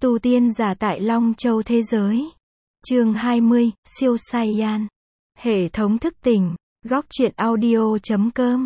Tu tiên giả tại Long Châu thế giới. Chương 20, siêu Saiyan. Hệ thống thức tỉnh. Góc truyện audio.com.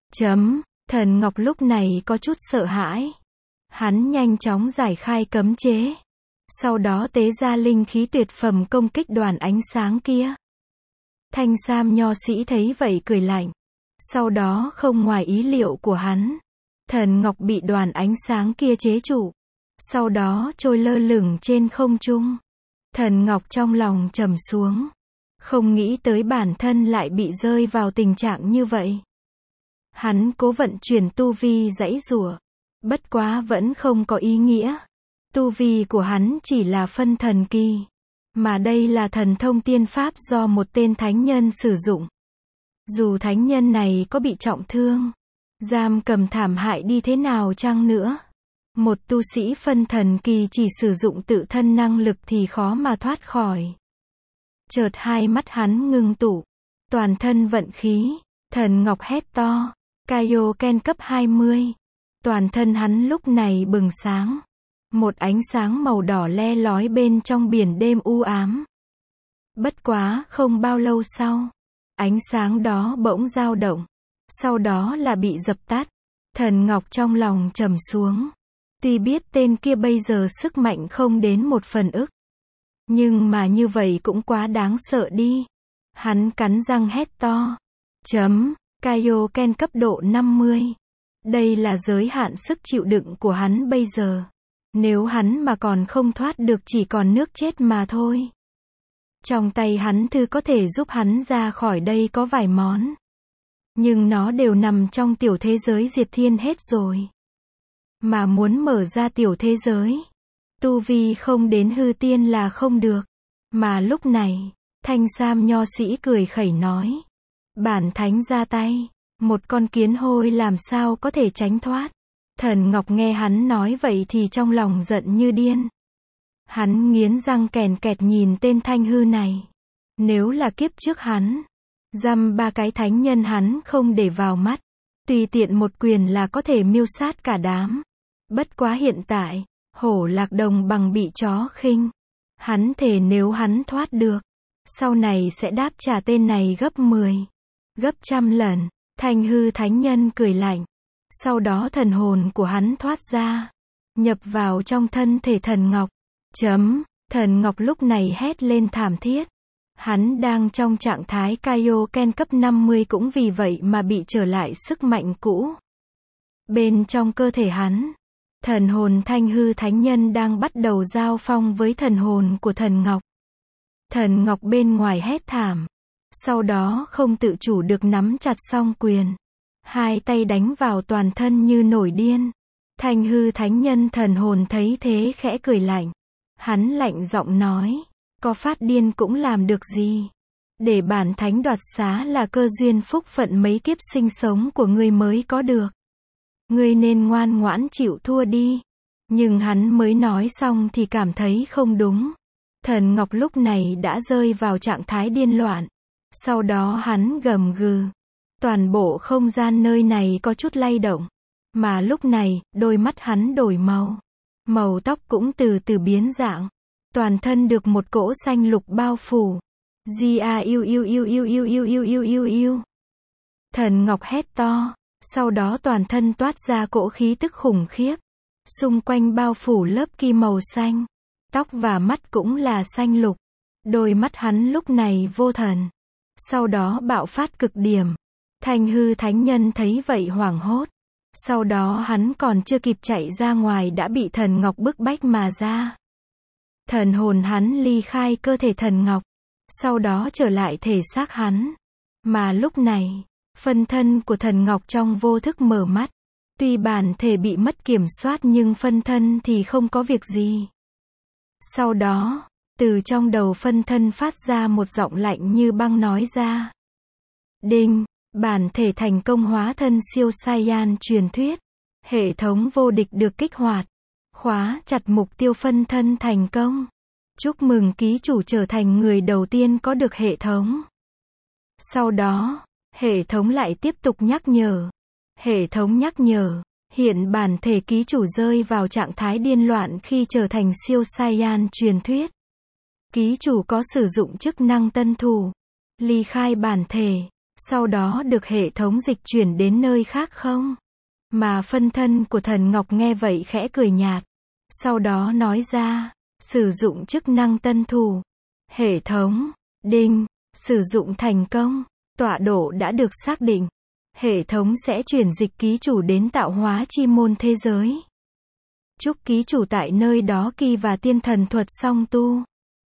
Thần Ngọc lúc này có chút sợ hãi. Hắn nhanh chóng giải khai cấm chế. Sau đó tế ra linh khí tuyệt phẩm công kích đoàn ánh sáng kia. Thanh Sam nho sĩ thấy vậy cười lạnh. Sau đó không ngoài ý liệu của hắn. Thần Ngọc bị đoàn ánh sáng kia chế trụ. Sau đó trôi lơ lửng trên không trung. Thần Ngọc trong lòng trầm xuống. Không nghĩ tới bản thân lại bị rơi vào tình trạng như vậy. Hắn cố vận chuyển tu vi giãy giụa. Bất quá vẫn không có ý nghĩa. Tu vi của hắn chỉ là phân thần kỳ. Mà đây là thần thông tiên pháp do một tên thánh nhân sử dụng. Dù thánh nhân này có bị trọng thương, giam cầm thảm hại đi thế nào chăng nữa, một tu sĩ phân thần kỳ chỉ sử dụng tự thân năng lực thì khó mà thoát khỏi. Chợt hai mắt hắn ngưng tụ, toàn thân vận khí, Thần Ngọc hét to, Kaioken cấp 20. Toàn thân hắn lúc này bừng sáng. Một ánh sáng màu đỏ le lói bên trong biển đêm u ám. Bất quá không bao lâu sau, ánh sáng đó bỗng dao động. Sau đó là bị dập tắt. Thần Ngọc trong lòng trầm xuống. Tuy biết tên kia bây giờ sức mạnh không đến 1/1000. Nhưng mà như vậy cũng quá đáng sợ đi. Hắn cắn răng hét to. Kaioken cấp độ 50. Đây là giới hạn sức chịu đựng của hắn bây giờ. Nếu hắn mà còn không thoát được chỉ còn nước chết mà thôi. Trong tay hắn thư có thể giúp hắn ra khỏi đây có vài món. Nhưng nó đều nằm trong tiểu thế giới diệt thiên hết rồi. Mà muốn mở ra tiểu thế giới, tu vi không đến hư tiên là không được. Mà lúc này, Thanh Sam nho sĩ cười khẩy nói. Bản thánh ra tay, một con kiến hôi làm sao có thể tránh thoát. Thần Ngọc nghe hắn nói vậy thì trong lòng giận như điên. Hắn nghiến răng kèn kẹt nhìn tên thanh hư này. Nếu là kiếp trước hắn, dăm ba cái thánh nhân hắn không để vào mắt. Tùy tiện một quyền là có thể miêu sát cả đám. Bất quá hiện tại, hổ lạc đồng bằng bị chó khinh. Hắn thề nếu hắn thoát được, sau này sẽ đáp trả tên này gấp 10, gấp 100 lần. Thanh hư thánh nhân cười lạnh. Sau đó thần hồn của hắn thoát ra, nhập vào trong thân thể Thần Ngọc. Thần Ngọc lúc này hét lên thảm thiết. Hắn đang trong trạng thái Kaioken cấp 50 cũng vì vậy mà bị trở lại sức mạnh cũ. Bên trong cơ thể hắn, thần hồn Thanh hư thánh nhân đang bắt đầu giao phong với thần hồn của Thần Ngọc. Thần Ngọc bên ngoài hét thảm. Sau đó không tự chủ được nắm chặt song quyền. Hai tay đánh vào toàn thân như nổi điên. Thanh hư thánh nhân thần hồn thấy thế khẽ cười lạnh. Hắn lạnh giọng nói. Có phát điên cũng làm được gì. Để bản thánh đoạt xá là cơ duyên phúc phận mấy kiếp sinh sống của ngươi mới có được. Ngươi nên ngoan ngoãn chịu thua đi. Nhưng hắn mới nói xong thì cảm thấy không đúng. Thần Ngọc lúc này đã rơi vào trạng thái điên loạn. Sau đó hắn gầm gừ. Toàn bộ không gian nơi này có chút lay động. Mà lúc này, đôi mắt hắn đổi màu. Màu tóc cũng từ từ biến dạng. Toàn thân được một cỗ xanh lục bao phủ. Thần Ngọc hét to. Sau đó toàn thân toát ra cỗ khí tức khủng khiếp. Xung quanh bao phủ lớp ki màu xanh. Tóc và mắt cũng là xanh lục. Đôi mắt hắn lúc này vô thần. Sau đó bạo phát cực điểm. Thanh hư thánh nhân thấy vậy hoảng hốt. Sau đó hắn còn chưa kịp chạy ra ngoài đã bị Thần Ngọc bức bách mà ra. Thần hồn hắn ly khai cơ thể Thần Ngọc. Sau đó trở lại thể xác hắn. Mà lúc này, phân thân của Thần Ngọc trong vô thức mở mắt. Tuy bản thể bị mất kiểm soát nhưng phân thân thì không có việc gì. Sau đó, từ trong đầu phân thân phát ra một giọng lạnh như băng nói ra. Đinh, bản thể thành công hóa thân siêu Saiyan truyền thuyết. Hệ thống vô địch được kích hoạt. Khóa chặt mục tiêu phân thân thành công. Chúc mừng ký chủ trở thành người đầu tiên có được hệ thống. Sau đó, hệ thống lại tiếp tục nhắc nhở. Hệ thống nhắc nhở, Hiện bản thể ký chủ rơi vào trạng thái điên loạn khi trở thành siêu Saiyan truyền thuyết. Ký chủ có sử dụng chức năng tân thủ, ly khai bản thể, sau đó được hệ thống dịch chuyển đến nơi khác không? Mà phân thân của Thần Ngọc nghe vậy khẽ cười nhạt. Sau đó nói ra, sử dụng chức năng tân thủ. Hệ thống, đinh, sử dụng thành công, tọa độ đã được xác định. Hệ thống sẽ chuyển dịch ký chủ đến tạo hóa chi môn thế giới. Chúc ký chủ tại nơi đó kỳ và tiên thần thuật song tu.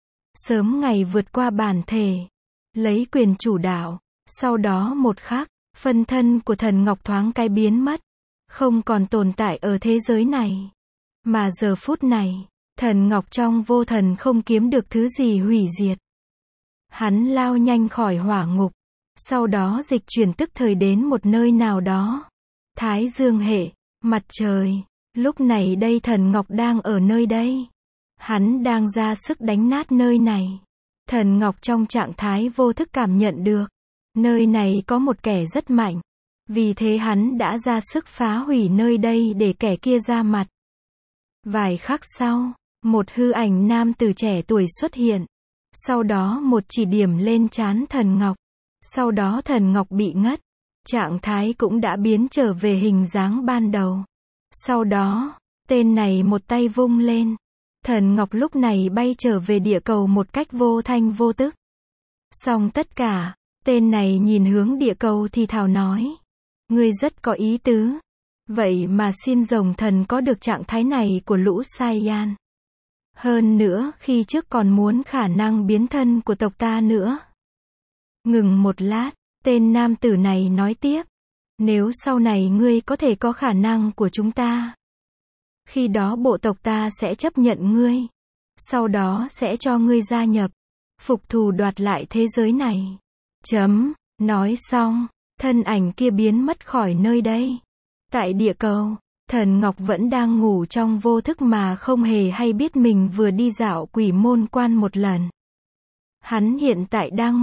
Sớm ngày vượt qua bản thể, lấy quyền chủ đạo. Sau đó một khắc, phân thân của Thần Ngọc thoáng cái biến mất, không còn tồn tại ở thế giới này. Mà giờ phút này, Thần Ngọc trong vô thần không kiếm được thứ gì hủy diệt. Hắn lao nhanh khỏi hỏa ngục, sau đó dịch chuyển tức thời đến một nơi nào đó. Thái Dương hệ, mặt trời, lúc này đây Thần Ngọc đang ở nơi đây. Hắn đang ra sức đánh nát nơi này. Thần Ngọc trong trạng thái vô thức cảm nhận được, nơi này có một kẻ rất mạnh. Vì thế hắn đã ra sức phá hủy nơi đây để kẻ kia ra mặt. Vài khắc sau, một hư ảnh nam tử trẻ tuổi xuất hiện. Sau đó một chỉ điểm lên trán Thần Ngọc. Sau đó Thần Ngọc bị ngất. Trạng thái cũng đã biến trở về hình dáng ban đầu. Sau đó, tên này một tay vung lên. Thần Ngọc lúc này bay trở về địa cầu một cách vô thanh vô tức. Xong tất cả, tên này nhìn hướng địa cầu thì thào nói. Ngươi rất có ý tứ. Vậy mà xin rồng thần có được trạng thái này của lũ Saiyan. Hơn nữa khi trước còn muốn khả năng biến thân của tộc ta nữa. Ngừng một lát, tên nam tử này nói tiếp. Nếu sau này ngươi có thể có khả năng của chúng ta, khi đó bộ tộc ta sẽ chấp nhận ngươi. Sau đó sẽ cho ngươi gia nhập, phục thù đoạt lại thế giới này. Nói xong, thân ảnh kia biến mất khỏi nơi đây. Tại địa cầu, Thần Ngọc vẫn đang ngủ trong vô thức mà không hề hay biết mình vừa đi dạo quỷ môn quan một lần. Hắn hiện tại đang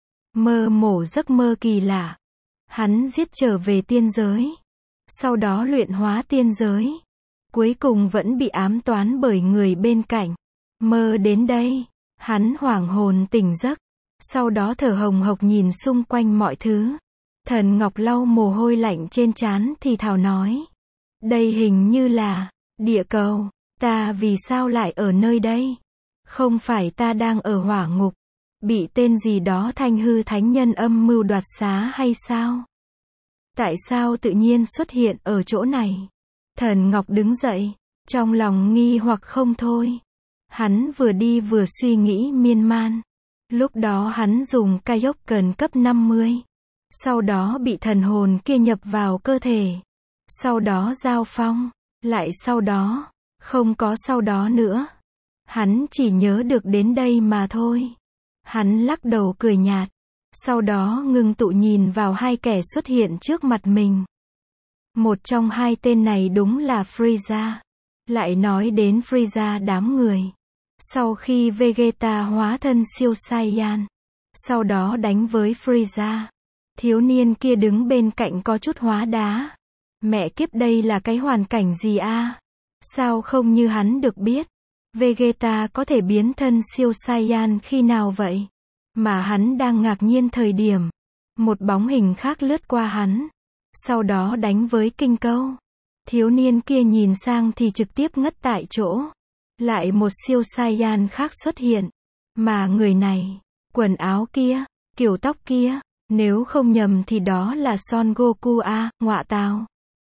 mơ mổ giấc mơ kỳ lạ. Hắn giết trở về tiên giới, sau đó luyện hóa tiên giới. Cuối cùng vẫn bị ám toán bởi người bên cạnh. Mơ đến đây, hắn hoảng hồn tỉnh giấc. Sau đó thở hồng hộc nhìn xung quanh mọi thứ. Thần Ngọc lau mồ hôi lạnh trên trán thì thào nói. Đây hình như là địa cầu. Ta vì sao lại ở nơi đây? Không phải ta đang ở hỏa ngục, bị tên gì đó thanh hư thánh nhân âm mưu đoạt xá hay sao? Tại sao tự nhiên xuất hiện ở chỗ này? Thần Ngọc đứng dậy, trong lòng nghi hoặc không thôi. Hắn vừa đi vừa suy nghĩ miên man. Lúc đó hắn dùng Kaioken cấp 50. Sau đó bị thần hồn kia nhập vào cơ thể. Sau đó giao phong. Lại sau đó. Không có sau đó nữa. Hắn chỉ nhớ được đến đây mà thôi. Hắn lắc đầu cười nhạt. Sau đó ngưng tụ nhìn vào hai kẻ xuất hiện trước mặt mình. Một trong hai tên này đúng là Frieza. Lại nói đến Frieza đám người. Sau khi Vegeta hóa thân siêu Saiyan, sau đó đánh với Frieza, thiếu niên kia đứng bên cạnh có chút hóa đá. Mẹ kiếp, đây là cái hoàn cảnh gì a? Sao không như hắn được biết? Vegeta có thể biến thân siêu Saiyan khi nào vậy? Mà hắn đang ngạc nhiên thời điểm, một bóng hình khác lướt qua hắn, sau đó đánh với kinh câu. Thiếu niên kia nhìn sang thì trực tiếp ngất tại chỗ. Lại một siêu Saiyan khác xuất hiện. Mà người này, quần áo kia, kiểu tóc kia, nếu không nhầm thì đó là Son Goku a, ngọa tào.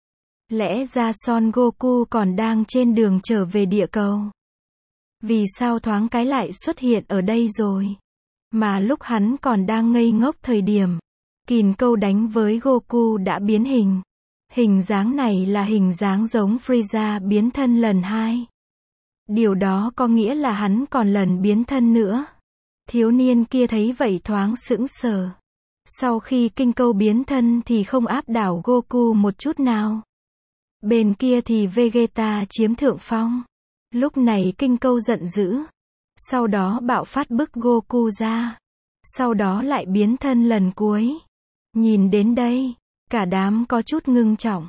Lẽ ra Son Goku còn đang trên đường trở về địa cầu. Vì sao thoáng cái lại xuất hiện ở đây rồi? Mà lúc hắn còn đang ngây ngốc thời điểm, kình câu đánh với Goku đã biến hình. Hình dáng này là hình dáng giống Frieza biến thân lần 2. Điều đó có nghĩa là hắn còn lần biến thân nữa. Thiếu niên kia thấy vậy thoáng sững sờ. Sau khi kinh câu biến thân thì không áp đảo Goku một chút nào. Bên kia thì Vegeta chiếm thượng phong. Lúc này kinh câu giận dữ. Sau đó bạo phát bức Goku ra. Sau đó lại biến thân lần cuối. Nhìn đến đây, cả đám có chút ngưng trọng.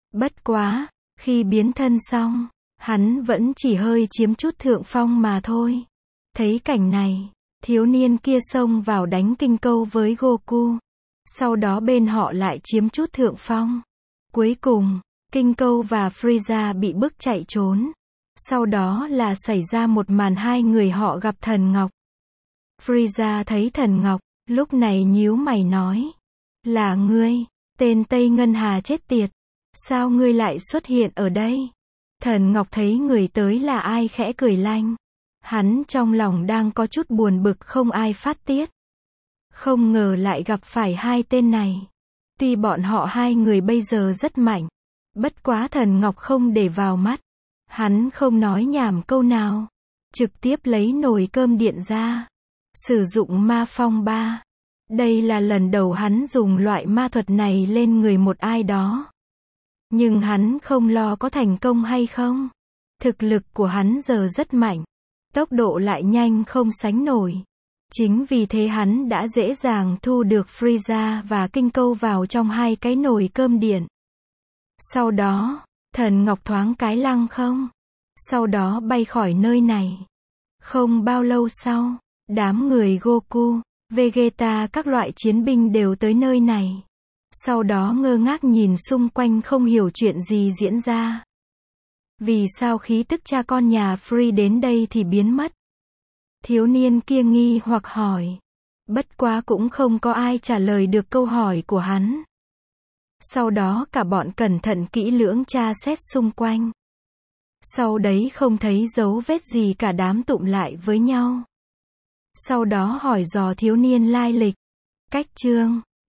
Bất quá, khi biến thân xong, hắn vẫn chỉ hơi chiếm chút thượng phong mà thôi. Thấy cảnh này, thiếu niên kia xông vào đánh kinh câu với Goku. Sau đó bên họ lại chiếm chút thượng phong. Cuối cùng, kinh câu và Frieza bị bức chạy trốn. Sau đó là xảy ra một màn hai người họ gặp Thần Ngọc. Frieza thấy Thần Ngọc, lúc này nhíu mày nói. Là ngươi, tên Tây Ngân Hà chết tiệt. Sao ngươi lại xuất hiện ở đây? Thần Ngọc thấy người tới là ai khẽ cười lanh. Hắn trong lòng đang có chút buồn bực không ai phát tiết. Không ngờ lại gặp phải hai tên này. Tuy bọn họ hai người bây giờ rất mạnh. Bất quá Thần Ngọc không để vào mắt. Hắn không nói nhảm câu nào. Trực tiếp lấy nồi cơm điện ra. Sử dụng ma phong ba. Đây là lần đầu hắn dùng loại ma thuật này lên người một ai đó. Nhưng hắn không lo có thành công hay không. Thực lực của hắn giờ rất mạnh. Tốc độ lại nhanh không sánh nổi. Chính vì thế hắn đã dễ dàng thu được Frieza và kinh câu vào trong hai cái nồi cơm điện. Sau đó, Thần Ngọc thoáng cái lăng không. Sau đó bay khỏi nơi này. Không bao lâu sau, đám người Goku, Vegeta các loại chiến binh đều tới nơi này. Sau đó ngơ ngác nhìn xung quanh không hiểu chuyện gì diễn ra. Vì sao khí tức cha con nhà Free đến đây thì biến mất? Thiếu niên kia nghi hoặc hỏi. Bất quá cũng không có ai trả lời được câu hỏi của hắn. Sau đó cả bọn cẩn thận kỹ lưỡng tra xét xung quanh. Sau đấy không thấy dấu vết gì cả, đám tụm lại với nhau. Sau đó hỏi dò thiếu niên lai lịch. Cách chương